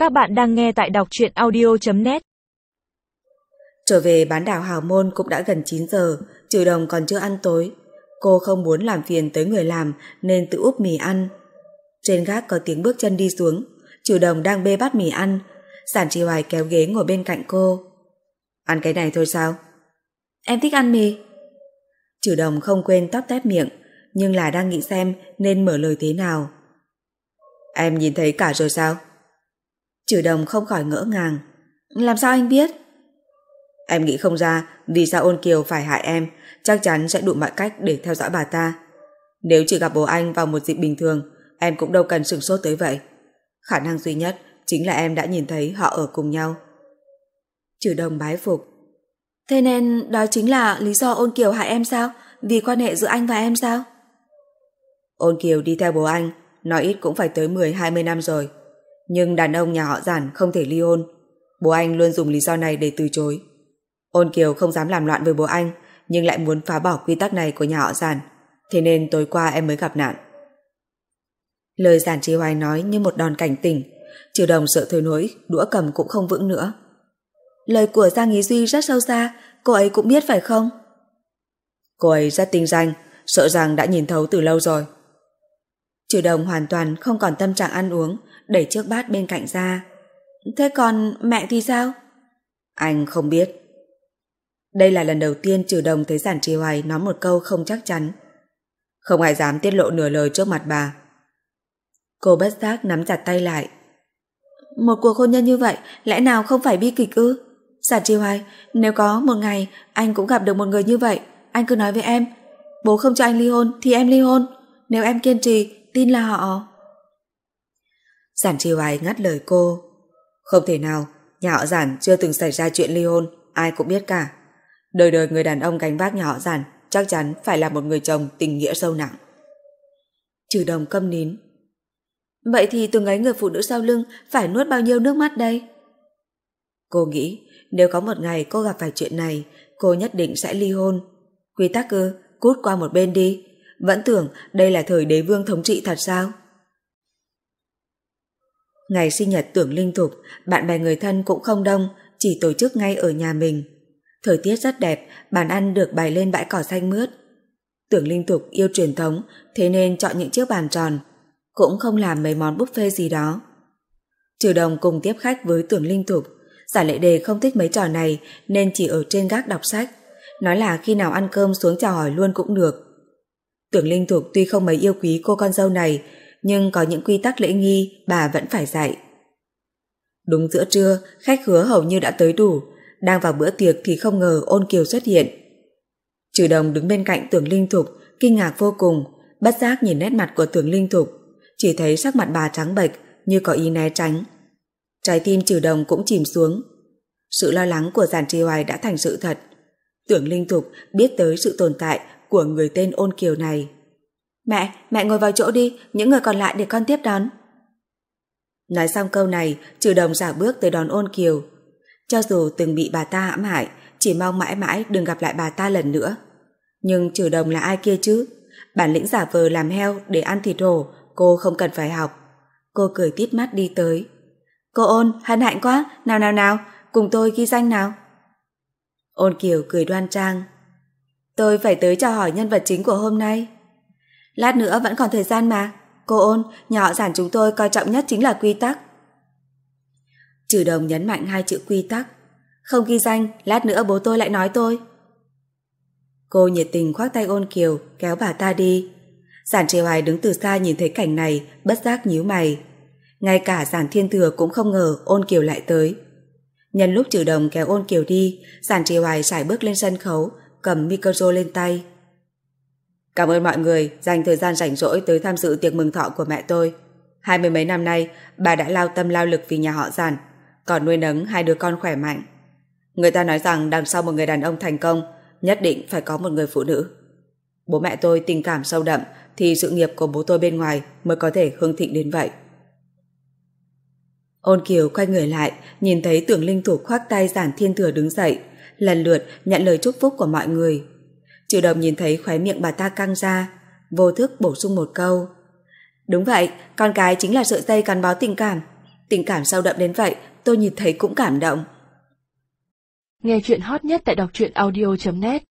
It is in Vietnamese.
Các bạn đang nghe tại đọc truyện audio.net. Trở về bán đảo Hào Môn cũng đã gần 9 giờ, Trừ Đồng còn chưa ăn tối. Cô không muốn làm phiền tới người làm nên tự úp mì ăn. Trên gác có tiếng bước chân đi xuống, Trừ Đồng đang bê bát mì ăn. Giản Trì Hoài kéo ghế ngồi bên cạnh cô. Ăn cái này thôi sao? Em thích ăn mì. Trừ Đồng không quên tóp tép miệng, nhưng là đang nghĩ xem nên mở lời thế nào. Em nhìn thấy cả rồi sao? Trừ Đồng không khỏi ngỡ ngàng. Làm sao anh biết? Em nghĩ không ra vì sao Ôn Kiều phải hại em, chắc chắn sẽ đủ mọi cách để theo dõi bà ta. Nếu chỉ gặp bố anh vào một dịp bình thường, em cũng đâu cần sửng sốt tới vậy. Khả năng duy nhất chính là em đã nhìn thấy họ ở cùng nhau. Trừ Đồng bái phục. Thế nên đó chính là lý do Ôn Kiều hại em sao? Vì quan hệ giữa anh và em sao? Ôn Kiều đi theo bố anh, nói ít cũng phải tới 10-20 năm rồi. Nhưng đàn ông nhà họ Giản không thể ly hôn. Bố anh luôn dùng lý do này để từ chối. Ôn Kiều không dám làm loạn với bố anh, nhưng lại muốn phá bỏ quy tắc này của nhà họ Giản. Thế nên tối qua em mới gặp nạn. Lời Giản Trì Hoài nói như một đòn cảnh tỉnh. Trừ Đồng sợ tới nỗi đũa cầm cũng không vững nữa. Lời của Giang Ý Duy rất sâu xa, cô ấy cũng biết phải không? Cô ấy rất tinh danh, sợ rằng đã nhìn thấu từ lâu rồi. Trừ Đồng hoàn toàn không còn tâm trạng ăn uống, đẩy chiếc bát bên cạnh ra. Thế còn mẹ thì sao? Anh không biết. Đây là lần đầu tiên Trừ Đồng thấy Giản Trì Hoài nói một câu không chắc chắn. Không ai dám tiết lộ nửa lời trước mặt bà. Cô bất giác nắm chặt tay lại. Một cuộc hôn nhân như vậy lẽ nào không phải bi kịch ư? Giản Trì Hoài, nếu có một ngày anh cũng gặp được một người như vậy, anh cứ nói với em, bố không cho anh ly hôn thì em ly hôn. Nếu em kiên trì, tin là họ. Giản Trì Hoài ngắt lời cô. Không thể nào, nhà họ Giản chưa từng xảy ra chuyện ly hôn, ai cũng biết cả. Đời đời người đàn ông gánh vác nhà họ Giản chắc chắn phải là một người chồng tình nghĩa sâu nặng. Trừ Đồng câm nín. Vậy thì từng ấy người phụ nữ sau lưng phải nuốt bao nhiêu nước mắt đây? Cô nghĩ nếu có một ngày cô gặp phải chuyện này, cô nhất định sẽ ly hôn. Quy tắc ư? Cút qua một bên đi. Vẫn tưởng đây là thời đế vương thống trị thật sao? Ngày sinh nhật Tưởng Linh Thục, bạn bè người thân cũng không đông, chỉ tổ chức ngay ở nhà mình. Thời tiết rất đẹp, bàn ăn được bày lên bãi cỏ xanh mướt. Tưởng Linh Thục yêu truyền thống, thế nên chọn những chiếc bàn tròn, cũng không làm mấy món buffet gì đó. Trừ Đồng cùng tiếp khách với Tưởng Linh Thục. Giả Lệ Đề không thích mấy trò này nên chỉ ở trên gác đọc sách, nói là khi nào ăn cơm xuống chào hỏi luôn cũng được. Tưởng Linh Thục tuy không mấy yêu quý cô con dâu này, nhưng có những quy tắc lễ nghi bà vẫn phải dạy. Đúng giữa trưa, khách khứa hầu như đã tới đủ. Đang vào bữa tiệc thì không ngờ Ôn Kiều xuất hiện. Trừ Đồng đứng bên cạnh Tưởng Linh Thục, kinh ngạc vô cùng, bất giác nhìn nét mặt của Tưởng Linh Thục, chỉ thấy sắc mặt bà trắng bệch như có ý né tránh. Trái tim Trừ Đồng cũng chìm xuống. Sự lo lắng của Giản Trì Hoài đã thành sự thật. Tưởng Linh Thục biết tới sự tồn tại của người tên Ôn Kiều này. Mẹ ngồi vào chỗ đi, những người còn lại để con tiếp đón. Nói xong câu này, Trừ Đồng rảo bước tới đón Ôn Kiều. Cho dù từng bị bà ta hãm hại, chỉ mong mãi mãi đừng gặp lại bà ta lần nữa. Nhưng Trừ Đồng là ai kia chứ? Bản lĩnh giả vờ làm heo để ăn thịt hổ, cô không cần phải học. Cô cười tít mắt đi tới. Cô Ôn, hân hạnh quá, nào, cùng tôi ghi danh nào. Ôn Kiều cười đoan trang. Tôi phải tới chào hỏi nhân vật chính của hôm nay. Lát nữa vẫn còn thời gian mà. Cô Ôn, nhà họ Giản chúng tôi coi trọng nhất chính là quy tắc. Trừ Đồng nhấn mạnh hai chữ quy tắc. Không ghi danh, lát nữa bố tôi lại nói tôi. Cô nhiệt tình khoác tay Ôn Kiều, kéo bà ta đi. Giản Trì Hoài đứng từ xa nhìn thấy cảnh này, bất giác nhíu mày. Ngay cả Giản Thiên Thừa cũng không ngờ Ôn Kiều lại tới. Nhân lúc Trừ Đồng kéo Ôn Kiều đi, Giản Trì Hoài sải bước lên sân khấu, cầm micro lên tay. Cảm ơn mọi người dành thời gian rảnh rỗi tới tham dự tiệc mừng thọ của mẹ tôi. 20 mấy năm nay, bà đã lao tâm lao lực vì nhà họ Giản, còn nuôi nấng hai đứa con khỏe mạnh. Người ta nói rằng đằng sau một người đàn ông thành công, nhất định phải có một người phụ nữ. Bố mẹ tôi tình cảm sâu đậm, thì sự nghiệp của bố tôi bên ngoài mới có thể hưng thịnh đến vậy. Ôn Kiều quay người lại, nhìn thấy Tưởng Linh Thục khoác tay Giản Thiên Thừa đứng dậy, lần lượt nhận lời chúc phúc của mọi người. Trừ Đồng nhìn thấy khóe miệng bà ta căng ra, vô thức bổ sung một câu. Đúng vậy, con cái chính là sợi dây gắn bó tình cảm. Tình cảm sâu đậm đến vậy, tôi nhìn thấy cũng cảm động. Nghe chuyện hot nhất tại đọc truyện audio.net